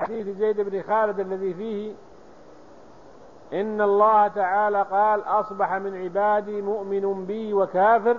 حديث زيد بن خالد الذي فيه إن الله تعالى قال أصبح من عبادي مؤمن بي وكافر.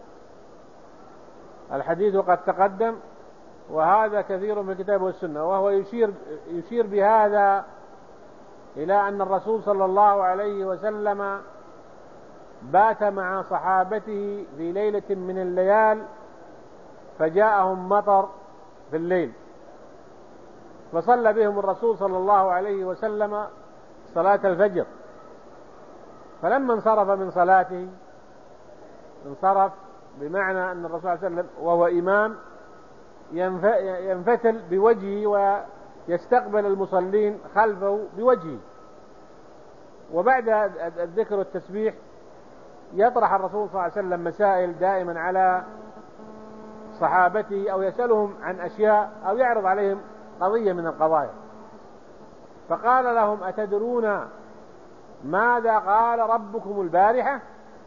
الحديث قد تقدم، وهذا كثير من الكتاب والسنة، وهو يشير بهذا إلى أن الرسول صلى الله عليه وسلم بات مع صحابته في ليلة من الليال، فجاءهم مطر في الليل، فصلى بهم الرسول صلى الله عليه وسلم صلاة الفجر. فلما انصرف من صلاته، انصرف بمعنى أن الرسول صلى الله عليه وسلم وهو إمام ينفتل بوجهه ويستقبل المصلين خلفه بوجهه، وبعد الذكر والتسبيح يطرح الرسول صلى الله عليه وسلم مسائل دائما على صحابته، أو يسألهم عن أشياء، أو يعرض عليهم قضية من القضايا. فقال لهم: أتدرون ماذا قال ربكم البارحة؟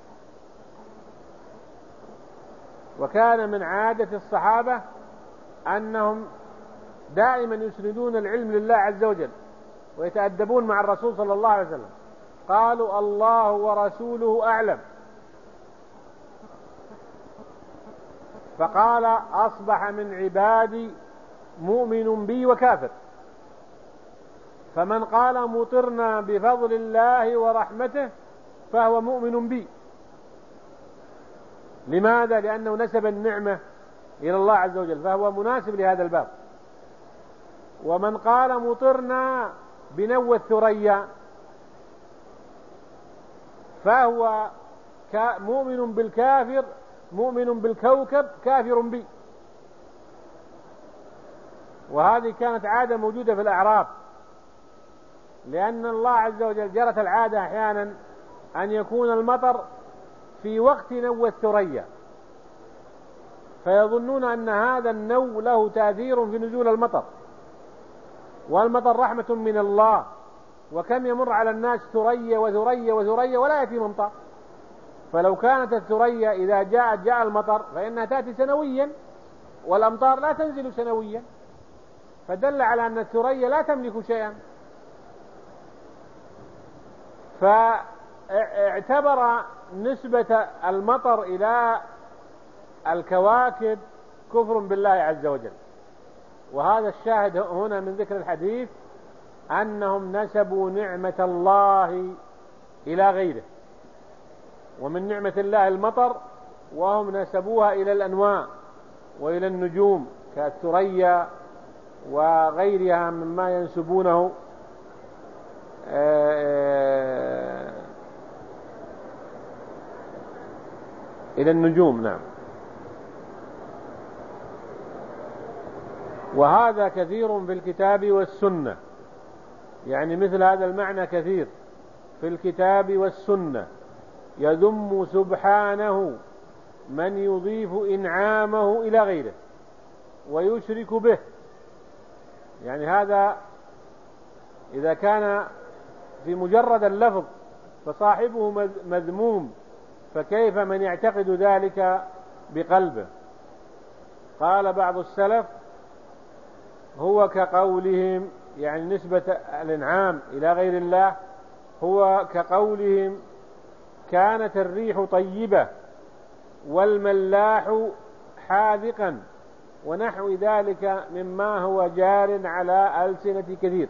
وكان من عادة الصحابة أنهم دائما يسندون العلم لله عز وجل ويتأدبون مع الرسول صلى الله عليه وسلم. قالوا: الله ورسوله أعلم. فقال: أصبح من عبادي مؤمن بي وكافر، فمن قال مطرنا بفضل الله ورحمته فهو مؤمن بي. لماذا؟ لأنه نسب النعمة إلى الله عز وجل، فهو مناسب لهذا الباب. ومن قال مطرنا بنوى الثريا فهو مؤمن بالكافر، مؤمن بالكوكب كافر بي. وهذه كانت عادة موجودة في الأعراب، لأن الله عز وجل جرت العادة أحيانا أن يكون المطر في وقت نوى الثريا، فيظنون أن هذا النو له تأثير في نزول المطر، والمطر رحمة من الله. وكم يمر على الناس ثريا وثريا وثريا ولا يأتي ممطر. فلو كانت الثريا إذا جاء المطر فإنها تأتي سنويا، والأمطار لا تنزل سنويا، فدل على أن الثريا لا تملك شيئا. فاعتبر نسبة المطر إلى الكواكب كفر بالله عز وجل. وهذا الشاهد هنا من ذكر الحديث أنهم نسبوا نعمة الله إلى غيره، ومن نعمة الله المطر، وهم نسبوها إلى الأنواع وإلى النجوم كالثريا وغيرها مما ينسبونه إلى النجوم. نعم. وهذا كثير في الكتاب والسنة، يعني مثل هذا المعنى كثير في الكتاب والسنة، يذم سبحانه من يضيف إنعامه إلى غيره ويشرك به. يعني هذا إذا كان في مجرد اللفظ فصاحبه مذموم، فكيف من يعتقد ذلك بقلبه؟ قال بعض السلف: هو كقولهم، يعني نسبة الإنعام إلى غير الله هو كقولهم: كانت الريح طيبة والملاح حاذقا، ونحو ذلك مما هو جار على ألسنة كثير.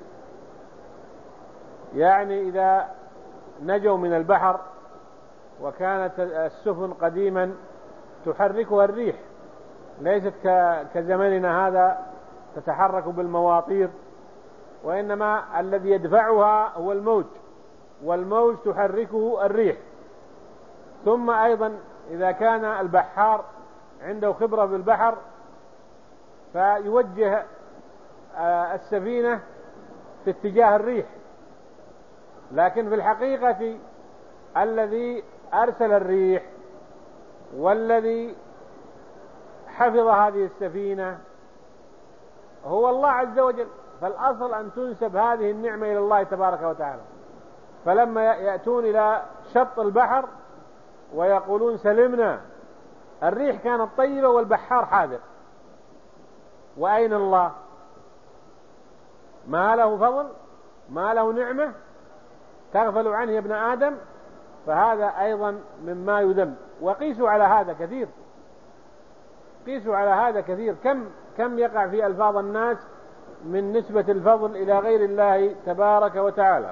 يعني إذا نجوا من البحر وكانت السفن قديما تحركها الريح، ليست كزمننا هذا تتحرك بالمواطير، وإنما الذي يدفعها هو الموج، والموج تحركه الريح. ثم أيضا إذا كان البحار عنده خبرة بالبحر فيوجه السفينة في اتجاه الريح، لكن في الحقيقة الذي أرسل الريح والذي حفظ هذه السفينة هو الله عز وجل. فالأصل أن تنسب هذه النعمة إلى الله تبارك وتعالى. فلما يأتون إلى شط البحر ويقولون سلمنا، الريح كانت طيبة والبحار حاذق، وأين الله؟ ما له فضل، ما له نعمة تغفل عنه يا ابن آدم، فهذا أيضا مما يذم. وقيسوا على هذا كثير، قيسوا على هذا كثير، كم يقع في ألفاظ الناس من نسبة الفضل إلى غير الله تبارك وتعالى.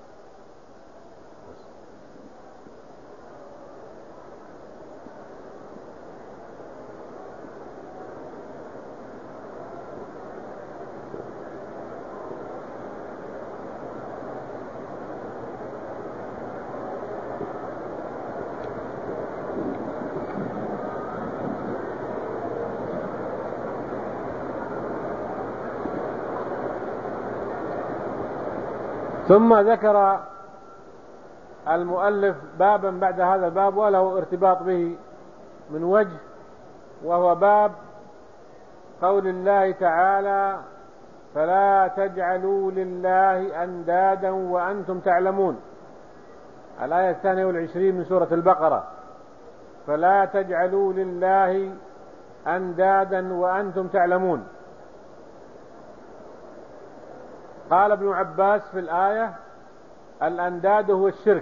ثم ذكر المؤلف بابا بعد هذا الباب وله ارتباط به من وجه، وهو باب قول الله تعالى: فلا تجعلوا لله أندادا وأنتم تعلمون. الآية 22 من سورة البقرة: فلا تجعلوا لله أندادا وأنتم تعلمون. قال ابن عباس في الآية: الأنداد هو الشرك،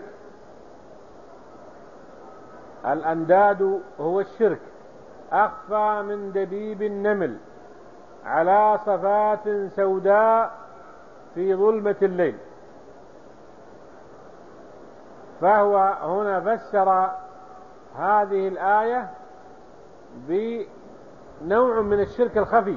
الأنداد هو الشرك أخفى من دبيب النمل على صفات سوداء في ظلمة الليل. فهو هنا فسر هذه الآية بنوع من الشرك الخفي.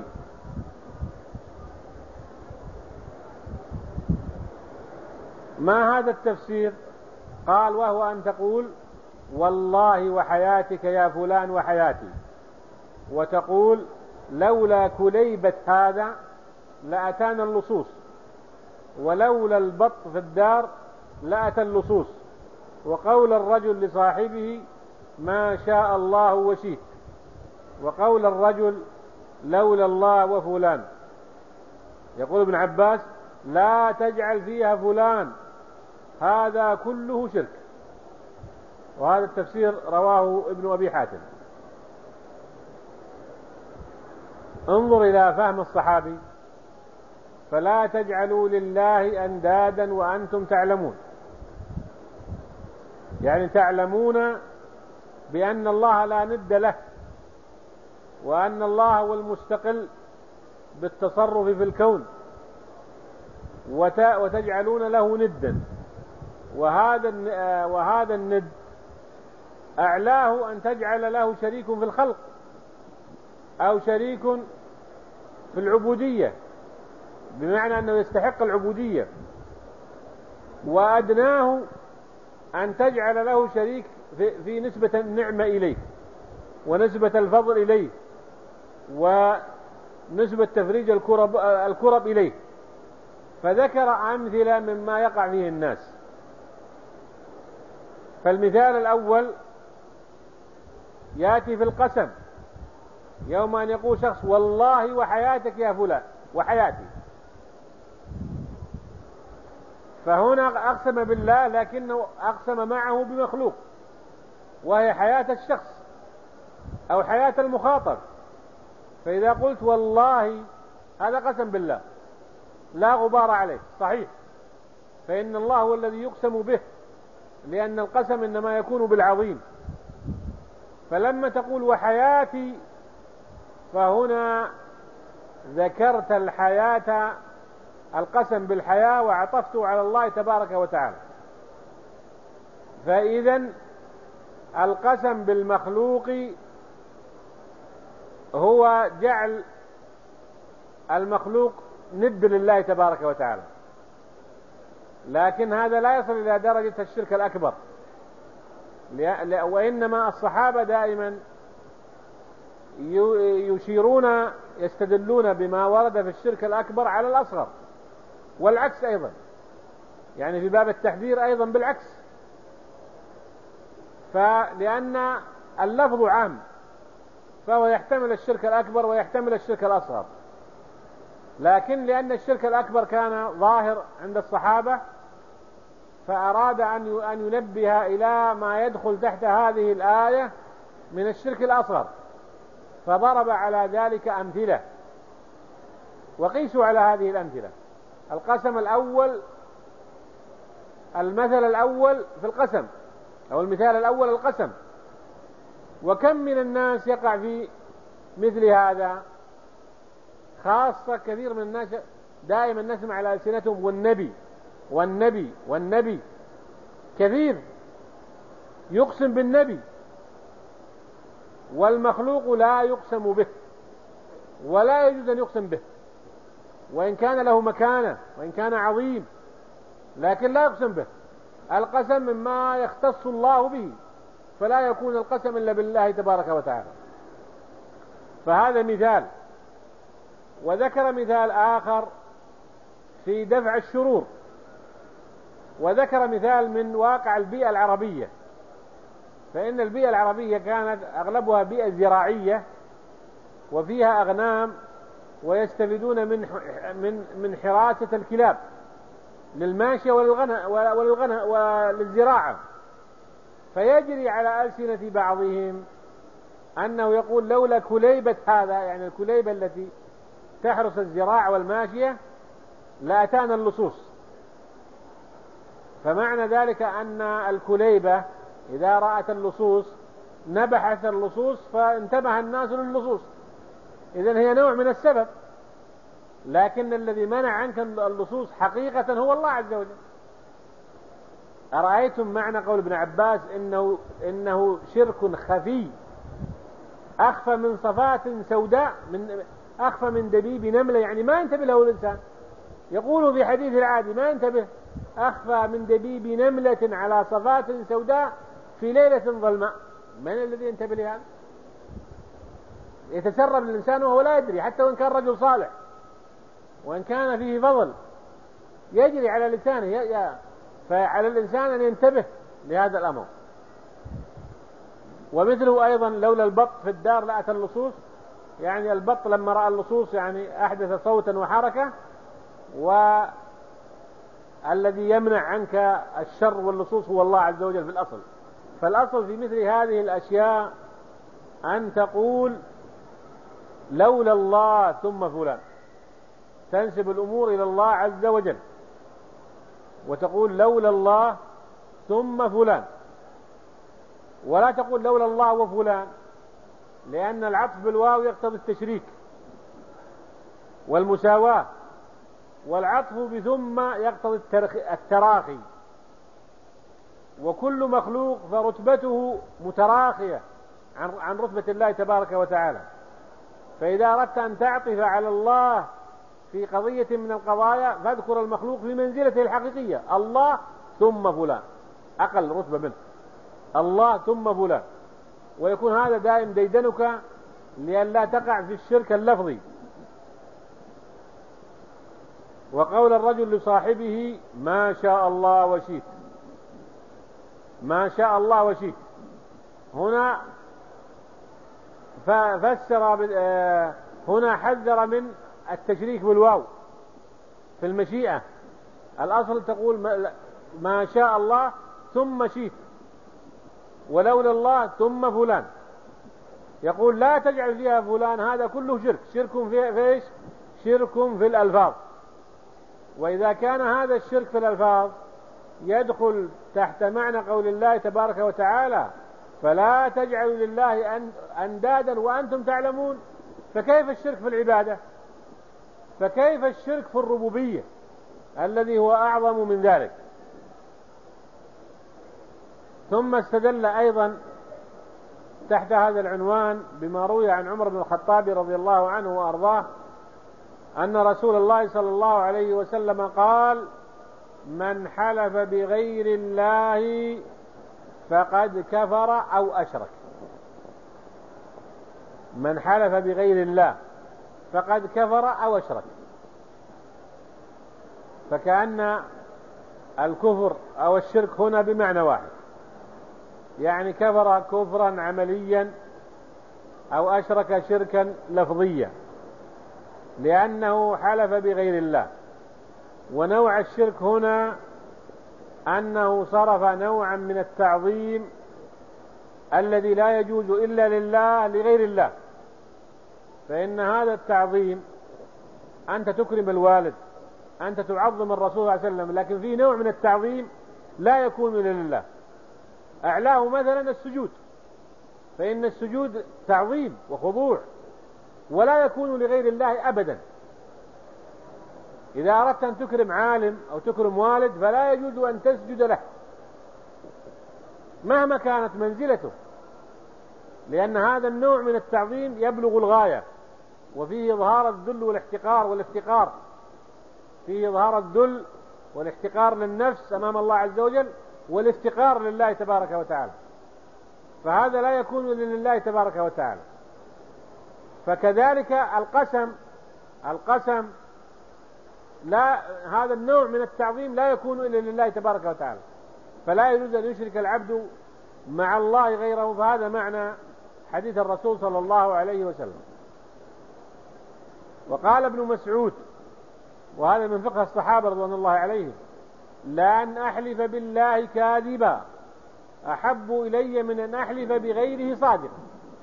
ما هذا التفسير؟ قال: وهو أن تقول: والله وحياتك يا فلان وحياتي، وتقول: لولا كليبة هذا لأتانا اللصوص، ولولا البط في الدار لأتى اللصوص، وقول الرجل لصاحبه: ما شاء الله وشئت، وقول الرجل: لولا الله وفلان. يقول ابن عباس: لا تجعل فيها فلان، هذا كله شرك. وهذا التفسير رواه ابن أبي حاتم. انظر إلى فهم الصحابي: فلا تجعلوا لله أندادا وأنتم تعلمون، يعني تعلمون بأن الله لا ند له، وأن الله هو المستقل بالتصرف في الكون، وتجعلون له ندا. وهذا الند أعلاه أن تجعل له شريك في الخلق أو شريك في العبودية، بمعنى أنه يستحق العبودية، وأدناه أن تجعل له شريك في نسبة النعمة إليه، ونسبة الفضل إليه، ونسبة تفريج الكرب إليه. فذكر أمثلة مما يقع فيه الناس. فالمثال الأول يأتي في القسم، يوم أن يقول شخص: والله وحياتك يا فلان وحياتي، فهنا أقسم بالله لكنه أقسم معه بمخلوق، وهي حياة الشخص أو حياة المخاطب. فإذا قلت والله، هذا قسم بالله لا غبار عليه، صحيح، فإن الله هو الذي يقسم به، لأن القسم إنما يكون بالعظيم. فلما تقول وحياتي، فهنا ذكرت الحياة، القسم بالحياة، وعطفته على الله تبارك وتعالى. فإذن القسم بالمخلوق هو جعل المخلوق ند لله تبارك وتعالى، لكن هذا لا يصل إلى درجة الشرك الأكبر. وإنما الصحابة دائما يشيرون، يستدلون بما ورد في الشرك الأكبر على الأصغر، والعكس أيضا، يعني في باب التحذير أيضا بالعكس. فلأن اللفظ عام، فهو يحتمل الشرك الأكبر ويحتمل الشرك الأصغر، لكن لأن الشرك الأكبر كان ظاهر عند الصحابة، فأراد أن ينبه إلى ما يدخل تحت هذه الآية من الشرك الأصغر، فضرب على ذلك أمثلة. وقيسوا على هذه الأمثلة. القسم الأول، المثل الأول في القسم، أو المثال الأول القسم. وكم من الناس يقع في مثل هذا، خاصة كثير من الناس دائما نسمع على ألسنتهم والنبي والنبي والنبي، كثير يقسم بالنبي، والمخلوق لا يقسم به ولا يجوز أن يقسم به، وإن كان له مكانة وإن كان عظيم، لكن لا يقسم به. القسم مما يختص الله به، فلا يكون القسم إلا بالله تبارك وتعالى. فهذا مثال. وذكر مثال آخر في دفع الشرور، وذكر مثال من واقع البيئة العربية. فإن البيئة العربية كانت أغلبها بيئة زراعية وفيها أغنام، ويستفيدون من حراسة الكلاب للماشية وللزراعة. فيجري على ألسنة بعضهم أنه يقول لولا كليبة هذا، يعني الكليبة التي تحرس الزراعة والماشية، لأتانا اللصوص. فمعنى ذلك أن الكليبة إذا رأت اللصوص نبحت اللصوص، فانتبه الناس للصوص. إذن هي نوع من السبب، لكن الذي منع عنك اللصوص حقيقة هو الله عز وجل. أرأيتم معنى قول ابن عباس إنه شرك خفي أخفى من صفات سوداء، أخفى من دبيب نملة، يعني ما ينتبه له الإنسان. يقول في حديث العادي ما ينتبه، أخفى من دبيب نملة على صفات سوداء في ليلة ظلماء. من الذي ينتبه لهذا؟ يتسرب الإنسان وهو لا يدري، حتى وإن كان رجل صالح وإن كان فيه فضل يجري على لسانه. فعلى الإنسان أن ينتبه لهذا الأمر. ومثله أيضا لولا البط في الدار لأتى اللصوص، يعني البط لما رأى اللصوص يعني أحدث صوتا وحركة، والذي يمنع عنك الشر واللصوص هو الله عز وجل في الأصل. فالأصل في مثل هذه الأشياء أن تقول لولا الله ثم فلان، تنسب الأمور إلى الله عز وجل، وتقول لولا الله ثم فلان، ولا تقول لولا الله وفلان، لأن العطف بالواو يقتضي التشريك والمساواة، والعطف بثم يقتضي التراخي. وكل مخلوق فرتبته متراخية عن رتبة الله تبارك وتعالى. فإذا أردت أن تعطف على الله في قضية من القضايا فاذكر المخلوق في منزلته الحقيقية، الله ثم فلان، أقل رتبة منه، الله ثم فلان. ويكون هذا دائم ديدنك لئلا تقع في الشرك اللفظي. وقول الرجل لصاحبه ما شاء الله وشئت، ما شاء الله وشئت، هنا هنا حذر من التشريك بالواو في المشيئة. الأصل تقول ما شاء الله ثم شئت، ولولا الله ثم فلان. يقول لا تجعل فيها فلان، هذا كله شرك في ايش؟ شرك في الألفاظ. وإذا كان هذا الشرك في الألفاظ يدخل تحت معنى قول الله تبارك وتعالى فلا تجعلوا لله أندادا وأنتم تعلمون، فكيف الشرك في العبادة؟ فكيف الشرك في الربوبية الذي هو أعظم من ذلك؟ ثم استدل أيضا تحت هذا العنوان بما روي عن عمر بن الخطاب رضي الله عنه وأرضاه أن رسول الله صلى الله عليه وسلم قال من حلف بغير الله فقد كفر أو أشرك. من حلف بغير الله فقد كفر أو أشرك. فكأن الكفر أو الشرك هنا بمعنى واحد، يعني كفر كفرا عمليا أو أشرك شركا لفظيا، لأنه حلف بغير الله. ونوع الشرك هنا أنه صرف نوعا من التعظيم الذي لا يجوز إلا لله لغير الله. فإن هذا التعظيم أنت تكرم الوالد أنت تعظم الرسول صلى الله عليه وسلم، لكن في نوع من التعظيم لا يكون إلا لله. أعلاه مثلا السجود، فإن السجود تعظيم وخضوع ولا يكون لغير الله أبدا. إذا أردت أن تكرم عالم أو تكرم والد فلا يجوز أن تسجد له مهما كانت منزلته، لأن هذا النوع من التعظيم يبلغ الغاية، وفيه إظهار الذل والاحتقار والافتقار، فيه إظهار الذل والاحتقار للنفس أمام الله عز وجل والافتقار لله تبارك وتعالى، فهذا لا يكون إلا لله تبارك وتعالى. فكذلك القسم لا، هذا النوع من التعظيم لا يكون إلا لله تبارك وتعالى، فلا يجوز أن يشرك العبد مع الله غيره، فهذا معنى حديث الرسول صلى الله عليه وسلم. وقال ابن مسعود، وهذا من فقه الصحابة رضوان الله عليهم: لأن أحلف بالله كاذبا أحب إلي من أن أحلف بغيره صادقا.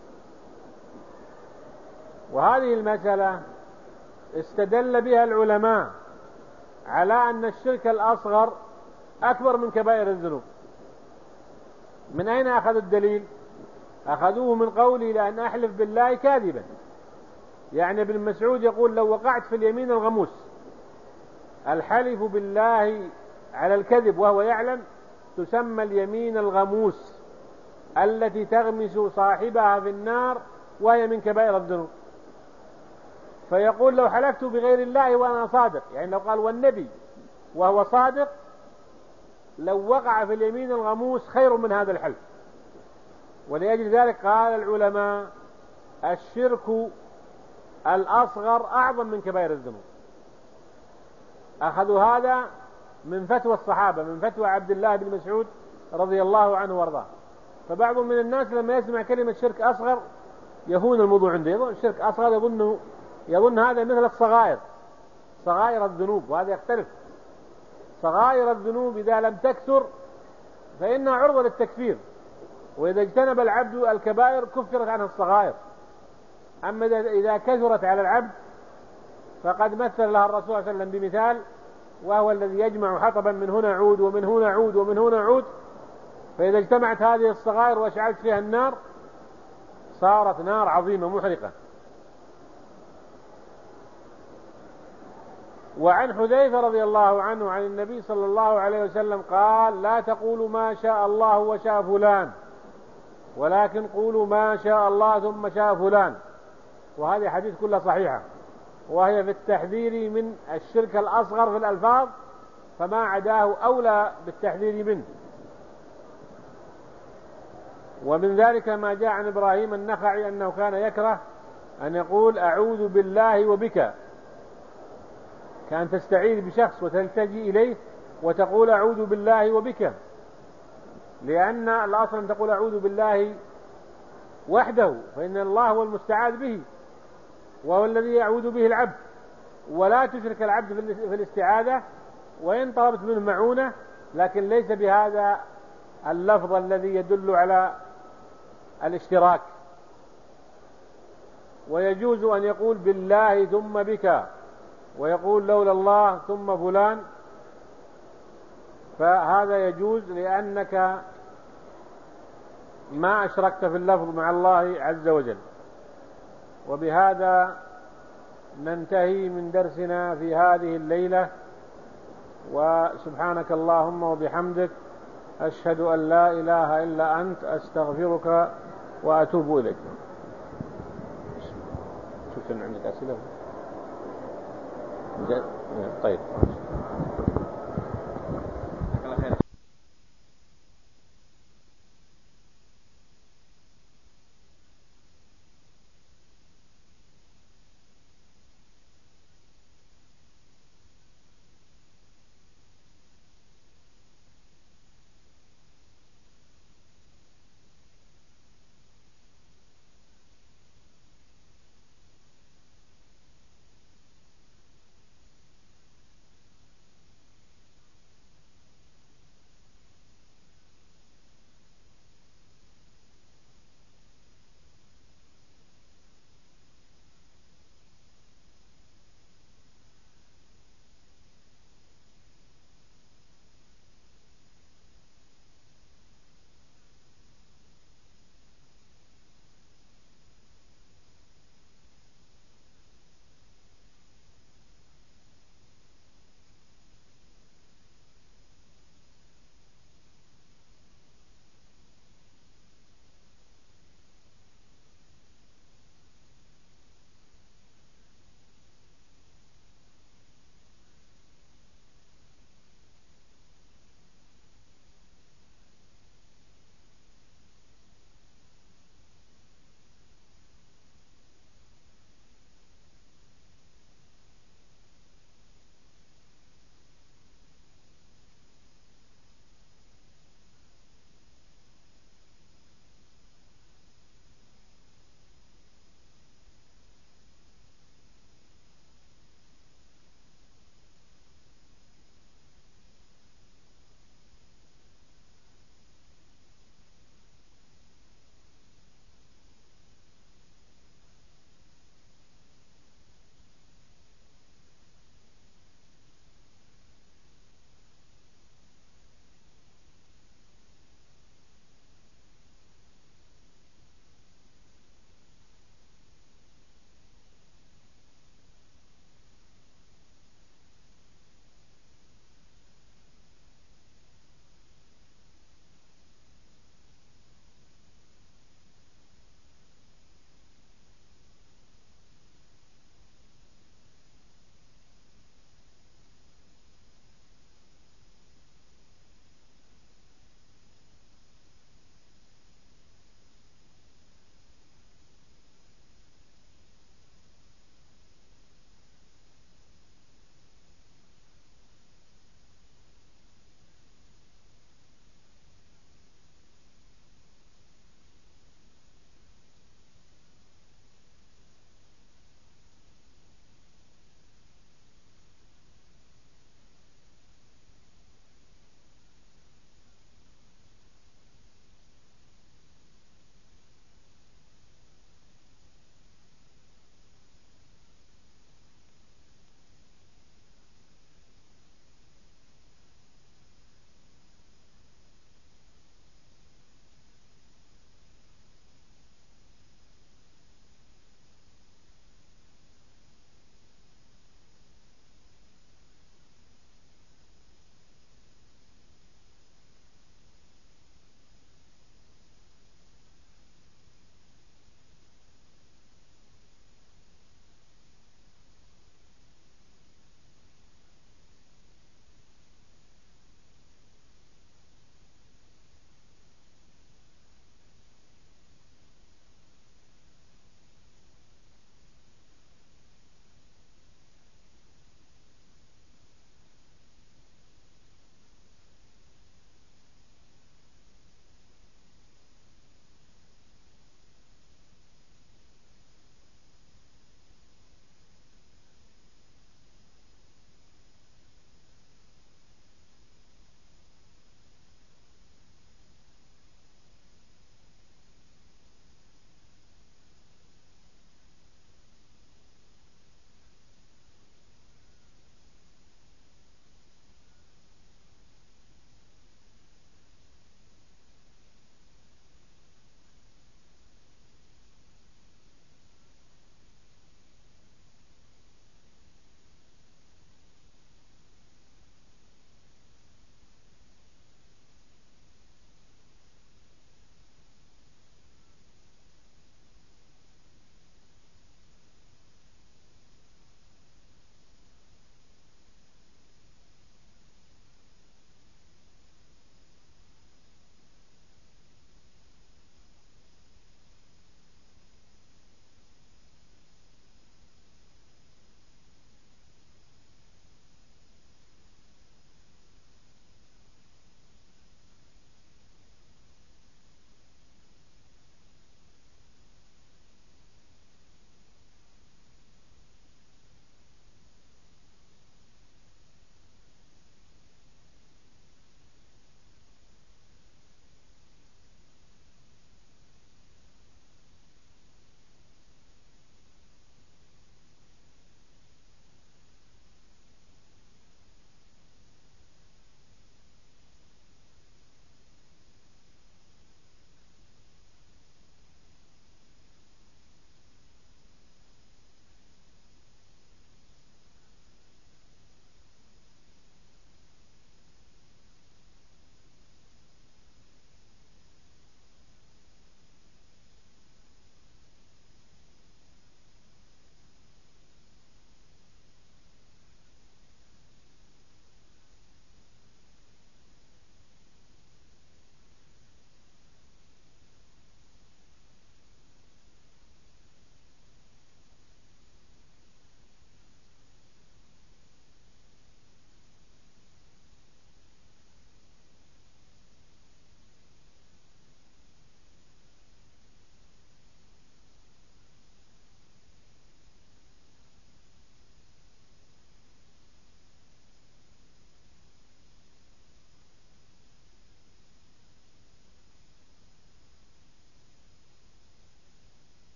وهذه المسألة استدل بها العلماء على أن الشرك الأصغر أكبر من كبائر الذنوب. من أين أخذوا الدليل؟ أخذوه من قوله لأن أحلف بالله كاذبا، يعني ابن مسعود يقول: لو وقعت في اليمين الغموس، الحلف بالله على الكذب وهو يعلم تسمى اليمين الغموس التي تغمس صاحبها في النار، وهي من كبائر الذنوب. فيقول: لو حلفت بغير الله وأنا صادق، يعني لو قال والنبي وهو صادق، لو وقع في اليمين الغموس خير من هذا الحلف. ولأجل ذلك قال العلماء: الشرك الأصغر أعظم من كبائر الذنوب. أخذوا هذا من فتوى الصحابة، من فتوى عبد الله بن مسعود رضي الله عنه وارضاه. فبعض من الناس لما يسمع كلمة شرك أصغر يهون الموضوع عنده، يظن شرك أصغر يظن هذا مثل الصغائر، صغائر الذنوب، وهذا يختلف. صغائر الذنوب إذا لم تكثر فإنها عرضة للتكفير، وإذا اجتنب العبد الكبائر كفرت عنها الصغائر. أما إذا كثرت على العبد فقد مثل لها الرسول صلى الله عليه وسلم بمثال، وهو الذي يجمع حطبا من هنا عود ومن هنا عود ومن هنا عود، فإذا اجتمعت هذه الصغائر وأشعلت فيها النار صارت نار عظيمة محرقة. وعن حذيفة رضي الله عنه عن النبي صلى الله عليه وسلم قال: لا تقولوا ما شاء الله وشاء فلان، ولكن قولوا ما شاء الله ثم شاء فلان. وهذه حديث كلها صحيحة، وهي في التحذير من الشرك الأصغر في الألفاظ، فما عداه أولى بالتحذير منه. ومن ذلك ما جاء عن إبراهيم النخعي أنه كان يكره أن يقول: أعوذ بالله وبك، كأن تستعيذ بشخص وتلتجي إليه وتقول أعوذ بالله وبك، لأن الأصل أن تقول أعوذ بالله وحده، فإن الله هو المستعاذ به وهو الذي يعوذ به العبد، ولا تشرك العبد في الاستعاذة، وإن طلبت منه معونة، لكن ليس بهذا اللفظ الذي يدل على الاشتراك. ويجوز أن يقول بالله ثم بك، ويقول لولا الله ثم فلان، فهذا يجوز لأنك ما أشركت في اللفظ مع الله عز وجل. وبهذا ننتهي من درسنا في هذه الليلة، وسبحانك اللهم وبحمدك أشهد أن لا إله إلا أنت أستغفرك وأتوب إليك. شوف إن عندك أسئلة. طيب.